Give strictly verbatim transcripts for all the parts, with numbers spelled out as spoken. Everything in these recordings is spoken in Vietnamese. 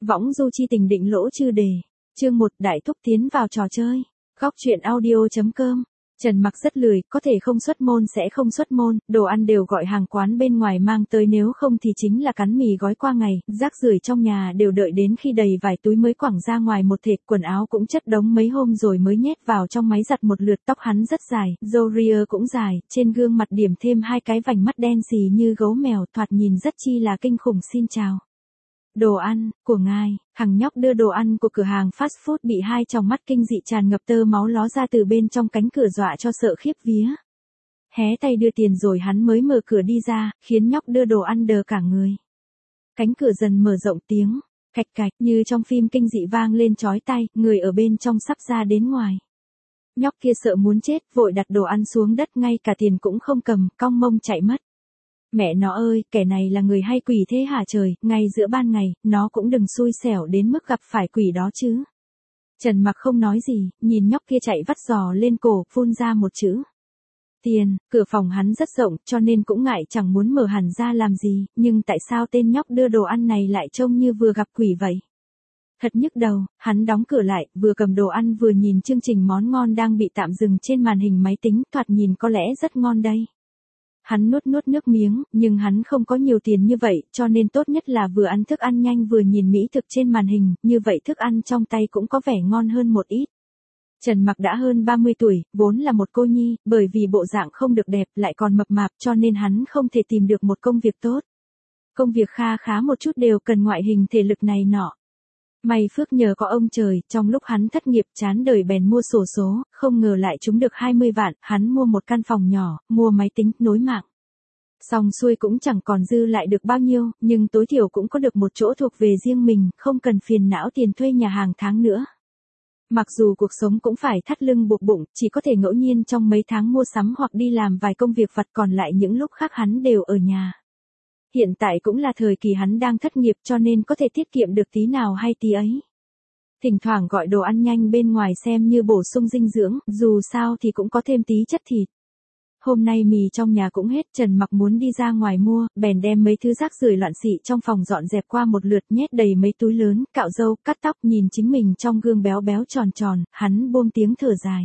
Võng du chi tình định lỗ chư đề. Chương một Đại thúc tiến vào trò chơi. Góc truyện audio.com. Trần Mặc rất lười, có thể không xuất môn sẽ không xuất môn, đồ ăn đều gọi hàng quán bên ngoài mang tới, nếu không thì chính là cắn mì gói qua ngày, rác rưởi trong nhà đều đợi đến khi đầy vài túi mới quẳng ra ngoài một thệt, quần áo cũng chất đống mấy hôm rồi mới nhét vào trong máy giặt một lượt, tóc hắn rất dài, râu ria cũng dài, trên gương mặt điểm thêm hai cái vành mắt đen xì như gấu mèo, thoạt nhìn rất chi là kinh khủng. Xin chào. Đồ ăn, của ngài. Thằng nhóc đưa đồ ăn của cửa hàng fast food bị hai tròng mắt kinh dị tràn ngập tơ máu ló ra từ bên trong cánh cửa, dọa cho sợ khiếp vía. Hé tay đưa tiền rồi hắn mới mở cửa đi ra, khiến nhóc đưa đồ ăn đờ cả người. Cánh cửa dần mở rộng, tiếng cạch cạch như trong phim kinh dị vang lên chói tai, người ở bên trong sắp ra đến ngoài. Nhóc kia sợ muốn chết, vội đặt đồ ăn xuống đất, ngay cả tiền cũng không cầm, cong mông chạy mất. Mẹ nó ơi, kẻ này là người hay quỷ thế hả trời, ngay giữa ban ngày, nó cũng đừng xui xẻo đến mức gặp phải quỷ đó chứ. Trần Mặc không nói gì, nhìn nhóc kia chạy vắt giò lên cổ, phun ra một chữ. Tiền. Cửa phòng hắn rất rộng, cho nên cũng ngại chẳng muốn mở hẳn ra làm gì, nhưng tại sao tên nhóc đưa đồ ăn này lại trông như vừa gặp quỷ vậy? Thật nhức đầu, hắn đóng cửa lại, vừa cầm đồ ăn vừa nhìn chương trình món ngon đang bị tạm dừng trên màn hình máy tính, thoạt nhìn có lẽ rất ngon đây. Hắn nuốt nuốt nước miếng, nhưng hắn không có nhiều tiền như vậy, cho nên tốt nhất là vừa ăn thức ăn nhanh vừa nhìn mỹ thực trên màn hình, như vậy thức ăn trong tay cũng có vẻ ngon hơn một ít. Trần Mặc đã hơn ba mươi tuổi, vốn là một cô nhi, bởi vì bộ dạng không được đẹp lại còn mập mạp, cho nên hắn không thể tìm được một công việc tốt. Công việc kha khá một chút đều cần ngoại hình thể lực này nọ. May phước nhờ có ông trời, trong lúc hắn thất nghiệp chán đời bèn mua xổ số, không ngờ lại trúng được hai mươi vạn, hắn mua một căn phòng nhỏ, mua máy tính, nối mạng. Xong xuôi cũng chẳng còn dư lại được bao nhiêu, nhưng tối thiểu cũng có được một chỗ thuộc về riêng mình, không cần phiền não tiền thuê nhà hàng tháng nữa. Mặc dù cuộc sống cũng phải thắt lưng buộc bụng, chỉ có thể ngẫu nhiên trong mấy tháng mua sắm hoặc đi làm vài công việc vặt, còn lại những lúc khác hắn đều ở nhà. Hiện tại cũng là thời kỳ hắn đang thất nghiệp, cho nên có thể tiết kiệm được tí nào hay tí ấy. Thỉnh thoảng gọi đồ ăn nhanh bên ngoài xem như bổ sung dinh dưỡng, dù sao thì cũng có thêm tí chất thịt. Hôm nay mì trong nhà cũng hết, Trần Mặc muốn đi ra ngoài mua, bèn đem mấy thứ rác rưởi loạn xị trong phòng dọn dẹp qua một lượt, nhét đầy mấy túi lớn, cạo râu, cắt tóc, nhìn chính mình trong gương béo béo tròn tròn, hắn buông tiếng thở dài.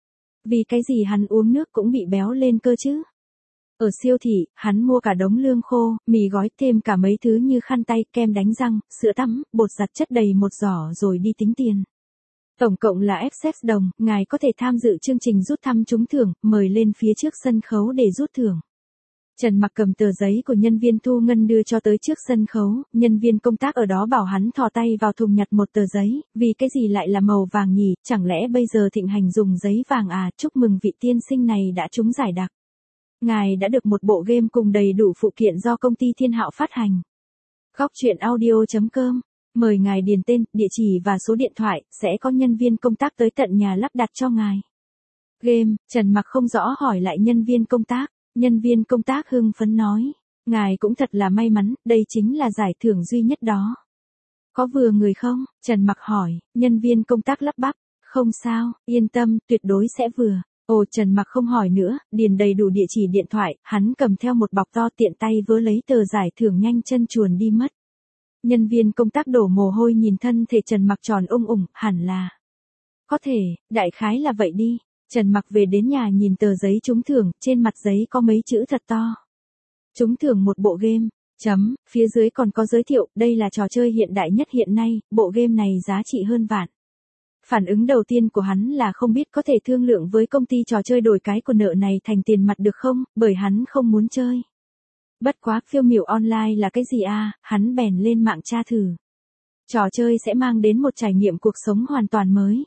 Vì cái gì hắn uống nước cũng bị béo lên cơ chứ? Ở siêu thị, hắn mua cả đống lương khô, mì gói, thêm cả mấy thứ như khăn tay, kem đánh răng, sữa tắm, bột giặt chất đầy một giỏ rồi đi tính tiền. Tổng cộng là ép xê đồng, ngài có thể tham dự chương trình rút thăm trúng thưởng, mời lên phía trước sân khấu để rút thưởng. Trần Mặc cầm tờ giấy của nhân viên thu ngân đưa cho tới trước sân khấu, nhân viên công tác ở đó bảo hắn thò tay vào thùng nhặt một tờ giấy, vì cái gì lại là màu vàng nhỉ, chẳng lẽ bây giờ thịnh hành dùng giấy vàng à? Chúc mừng vị tiên sinh này đã trúng giải đặc. Ngài đã được một bộ game cùng đầy đủ phụ kiện do công ty Thiên Hạo phát hành. Góc truyện audio.com. Mời ngài điền tên, địa chỉ và số điện thoại, sẽ có nhân viên công tác tới tận nhà lắp đặt cho ngài. Game. Trần Mặc không rõ hỏi lại nhân viên công tác. Nhân viên công tác hưng phấn nói. Ngài cũng thật là may mắn, đây chính là giải thưởng duy nhất đó. Có vừa người không? Trần Mặc hỏi. Nhân viên công tác lắp bắp. Không sao, yên tâm, tuyệt đối sẽ vừa. Ồ, Trần Mặc không hỏi nữa, điền đầy đủ địa chỉ điện thoại, hắn cầm theo một bọc to, tiện tay vớ lấy tờ giải thưởng, nhanh chân chuồn đi mất. Nhân viên công tác đổ mồ hôi nhìn thân thể Trần Mặc tròn ung ủng, hẳn là. Có thể, đại khái là vậy đi. Trần Mặc về đến nhà nhìn tờ giấy trúng thưởng, trên mặt giấy có mấy chữ thật to. Trúng thưởng một bộ game, chấm, phía dưới còn có giới thiệu, đây là trò chơi hiện đại nhất hiện nay, bộ game này giá trị hơn vạn. Phản ứng đầu tiên của hắn là không biết có thể thương lượng với công ty trò chơi đổi cái của nợ này thành tiền mặt được không, bởi hắn không muốn chơi. Bất quá, phiêu miểu online là cái gì à, hắn bèn lên mạng tra thử. Trò chơi sẽ mang đến một trải nghiệm cuộc sống hoàn toàn mới.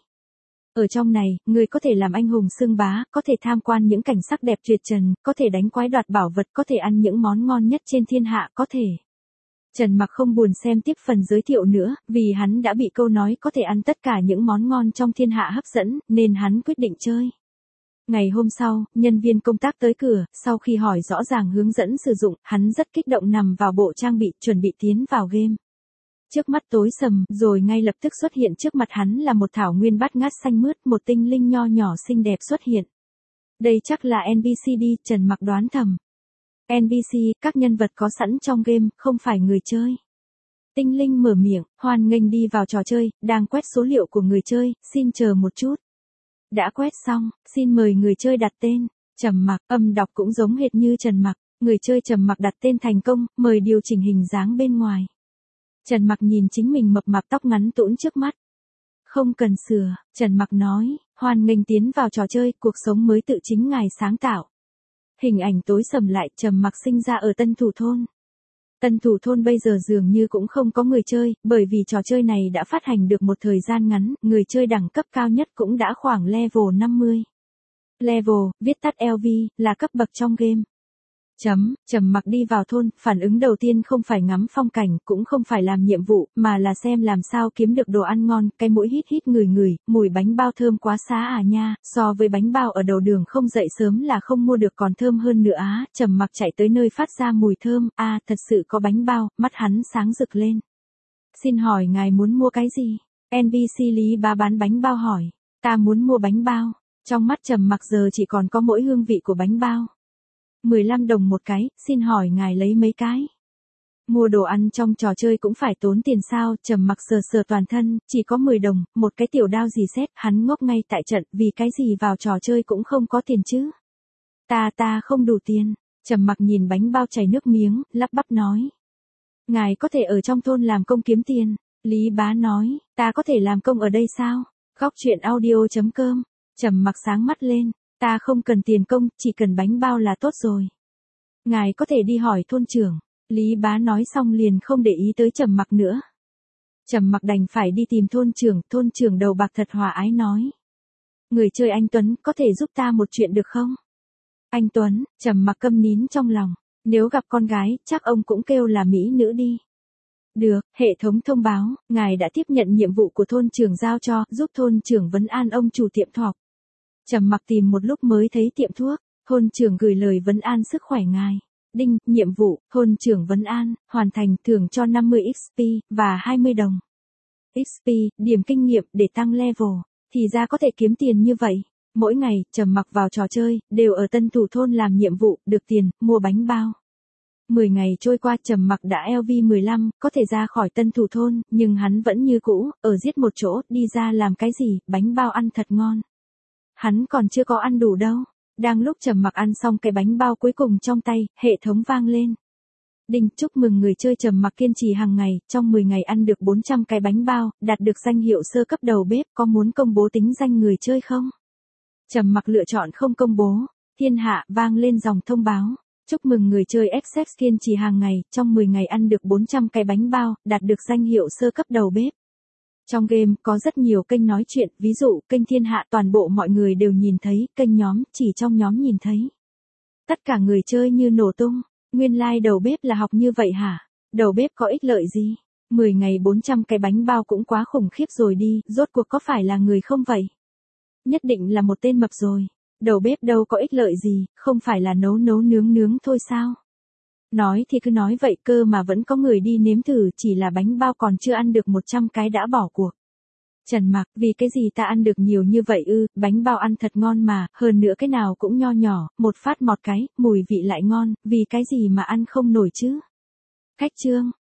Ở trong này, người có thể làm anh hùng xưng bá, có thể tham quan những cảnh sắc đẹp tuyệt trần, có thể đánh quái đoạt bảo vật, có thể ăn những món ngon nhất trên thiên hạ, có thể. Trần Mặc không buồn xem tiếp phần giới thiệu nữa, vì hắn đã bị câu nói có thể ăn tất cả những món ngon trong thiên hạ hấp dẫn, nên hắn quyết định chơi. Ngày hôm sau, nhân viên công tác tới cửa, sau khi hỏi rõ ràng hướng dẫn sử dụng, hắn rất kích động nằm vào bộ trang bị, chuẩn bị tiến vào game. Trước mắt tối sầm, rồi ngay lập tức xuất hiện trước mặt hắn là một thảo nguyên bát ngát xanh mướt, một tinh linh nho nhỏ xinh đẹp xuất hiện. Đây chắc là en pê xê đi, Trần Mặc đoán thầm. en pê xê, các nhân vật có sẵn trong game, không phải người chơi. Tinh linh mở miệng, hoan nghênh đi vào trò chơi, đang quét số liệu của người chơi, xin chờ một chút. Đã quét xong, xin mời người chơi đặt tên. Trầm mặc, âm đọc cũng giống hệt như Trần Mặc, người chơi Trầm Mặc đặt tên thành công, mời điều chỉnh hình dáng bên ngoài. Trần Mặc nhìn chính mình mập mạp tóc ngắn tũn trước mắt. Không cần sửa, Trần Mặc nói, hoan nghênh tiến vào trò chơi, cuộc sống mới tự chính ngài sáng tạo. Hình ảnh tối sầm lại, Trầm Mặc sinh ra ở Tân Thủ Thôn. Tân Thủ Thôn bây giờ dường như cũng không có người chơi, bởi vì trò chơi này đã phát hành được một thời gian ngắn, người chơi đẳng cấp cao nhất cũng đã khoảng level năm mươi. Level, viết tắt L V, là cấp bậc trong game. Chấm, Trầm Mặc đi vào thôn, phản ứng đầu tiên không phải ngắm phong cảnh, cũng không phải làm nhiệm vụ, mà là xem làm sao kiếm được đồ ăn ngon, cái mũi hít hít ngửi ngửi, mùi bánh bao thơm quá xá à nha, so với bánh bao ở đầu đường không dậy sớm là không mua được còn thơm hơn nữa á. Trầm Mặc chạy tới nơi phát ra mùi thơm, a à, thật sự có bánh bao, mắt hắn sáng rực lên. Xin hỏi ngài muốn mua cái gì? en pê xê Lý Bá bán bánh bao hỏi, ta muốn mua bánh bao. Trong mắt Trầm Mặc giờ chỉ còn có mỗi hương vị của bánh bao. mười lăm đồng một cái, xin hỏi ngài lấy mấy cái? Mua đồ ăn trong trò chơi cũng phải tốn tiền sao? Trầm Mặc sờ sờ toàn thân, chỉ có mười đồng, một cái tiểu đao gì xét, hắn ngốc ngay tại trận, vì cái gì vào trò chơi cũng không có tiền chứ? Ta ta không đủ tiền. Trầm Mặc nhìn bánh bao chảy nước miếng, lắp bắp nói. Ngài có thể ở trong thôn làm công kiếm tiền. Lý Bá nói, ta có thể làm công ở đây sao? Góc truyện audio chấm com. Trầm Mặc sáng mắt lên, ta không cần tiền công, chỉ cần bánh bao là tốt rồi. Ngài có thể đi hỏi thôn trưởng. Lý Bá nói xong liền không để ý tới Trầm Mặc nữa. Trầm Mặc đành phải đi tìm thôn trưởng, thôn trưởng đầu bạc thật hòa ái nói. Người chơi anh Tuấn, có thể giúp ta một chuyện được không? Anh Tuấn, Trầm Mặc câm nín trong lòng, nếu gặp con gái, chắc ông cũng kêu là mỹ nữ đi. Được, hệ thống thông báo, ngài đã tiếp nhận nhiệm vụ của thôn trưởng giao cho, giúp thôn trưởng vấn an ông chủ tiệm thuốc. Trầm Mặc tìm một lúc mới thấy tiệm thuốc, thôn trưởng gửi lời vấn an sức khỏe ngài. Đinh, nhiệm vụ, thôn trưởng vấn an, hoàn thành, thưởng cho năm mươi ích pê, và hai mươi đồng. ích pê, điểm kinh nghiệm để tăng level, thì ra có thể kiếm tiền như vậy. Mỗi ngày, Trầm Mặc vào trò chơi, đều ở Tân Thủ Thôn làm nhiệm vụ, được tiền, mua bánh bao. mười ngày trôi qua, Trầm Mặc đã L V mười lăm, có thể ra khỏi Tân Thủ Thôn, nhưng hắn vẫn như cũ, ở giết một chỗ, đi ra làm cái gì, bánh bao ăn thật ngon. Hắn còn chưa có ăn đủ đâu. Đang lúc Trầm Mặc ăn xong cái bánh bao cuối cùng trong tay, hệ thống vang lên. Đinh, chúc mừng người chơi Trầm Mặc kiên trì hàng ngày, trong mười ngày ăn được bốn trăm cái bánh bao, đạt được danh hiệu sơ cấp đầu bếp, có muốn công bố tính danh người chơi không? Trầm Mặc lựa chọn không công bố. Thiên hạ vang lên dòng thông báo. Chúc mừng người chơi Access kiên trì hàng ngày, trong mười ngày ăn được bốn trăm cái bánh bao, đạt được danh hiệu sơ cấp đầu bếp. Trong game, có rất nhiều kênh nói chuyện, ví dụ, kênh Thiên Hạ toàn bộ mọi người đều nhìn thấy, kênh nhóm, chỉ trong nhóm nhìn thấy. Tất cả người chơi như nổ tung, nguyên lai like đầu bếp là học như vậy hả? Đầu bếp có ích lợi gì? mười ngày bốn trăm cái bánh bao cũng quá khủng khiếp rồi đi, rốt cuộc có phải là người không vậy? Nhất định là một tên mập rồi. Đầu bếp đâu có ích lợi gì, không phải là nấu nấu nướng nướng thôi sao? Nói thì cứ nói vậy cơ mà vẫn có người đi nếm thử, chỉ là bánh bao còn chưa ăn được một trăm cái đã bỏ cuộc. Trần Mặc, vì cái gì ta ăn được nhiều như vậy ư, bánh bao ăn thật ngon mà, hơn nữa cái nào cũng nho nhỏ, một phát mọt cái, mùi vị lại ngon, vì cái gì mà ăn không nổi chứ? Khách trương,